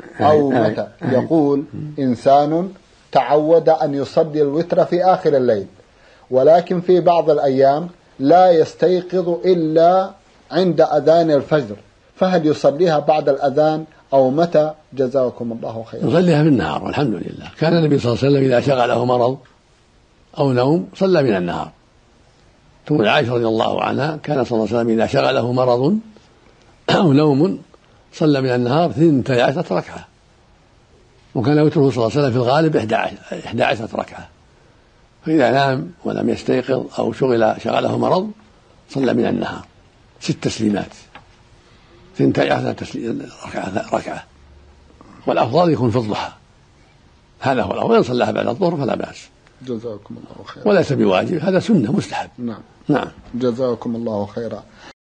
أو متى؟ يقول إنسان تعود أن يصلي الوتر في آخر الليل، ولكن في بعض الأيام لا يستيقظ إلا عند أذان الفجر، فهل يصليها بعد الأذان أو متى؟ جزاكم الله خيرا. يصليها في النهار والحمد لله. كان النبي صلى الله عليه وسلم إذا شغله مرض أو نوم صلى من النهار. تقول عائشة رضي الله عنها كان صلى الله عليه وسلم إذا شغله مرض أو نوم صلى من النهار 12 ركعة، وكان وتره صلى الله عليه وسلم في الغالب 11 ركعة. فإذا نام ولم يستيقظ أو شغله مرض صلى من النهار 6 تسليمات 12 ركعة، والأفضل يكون في الضحى، هذا هو الأفضل. وإن صلىها بعد الظهر فلا بأس. جزاكم الله خيرا. وليس بواجب، هذا سنة مستحب. نعم. نعم. جزاكم الله خيرا.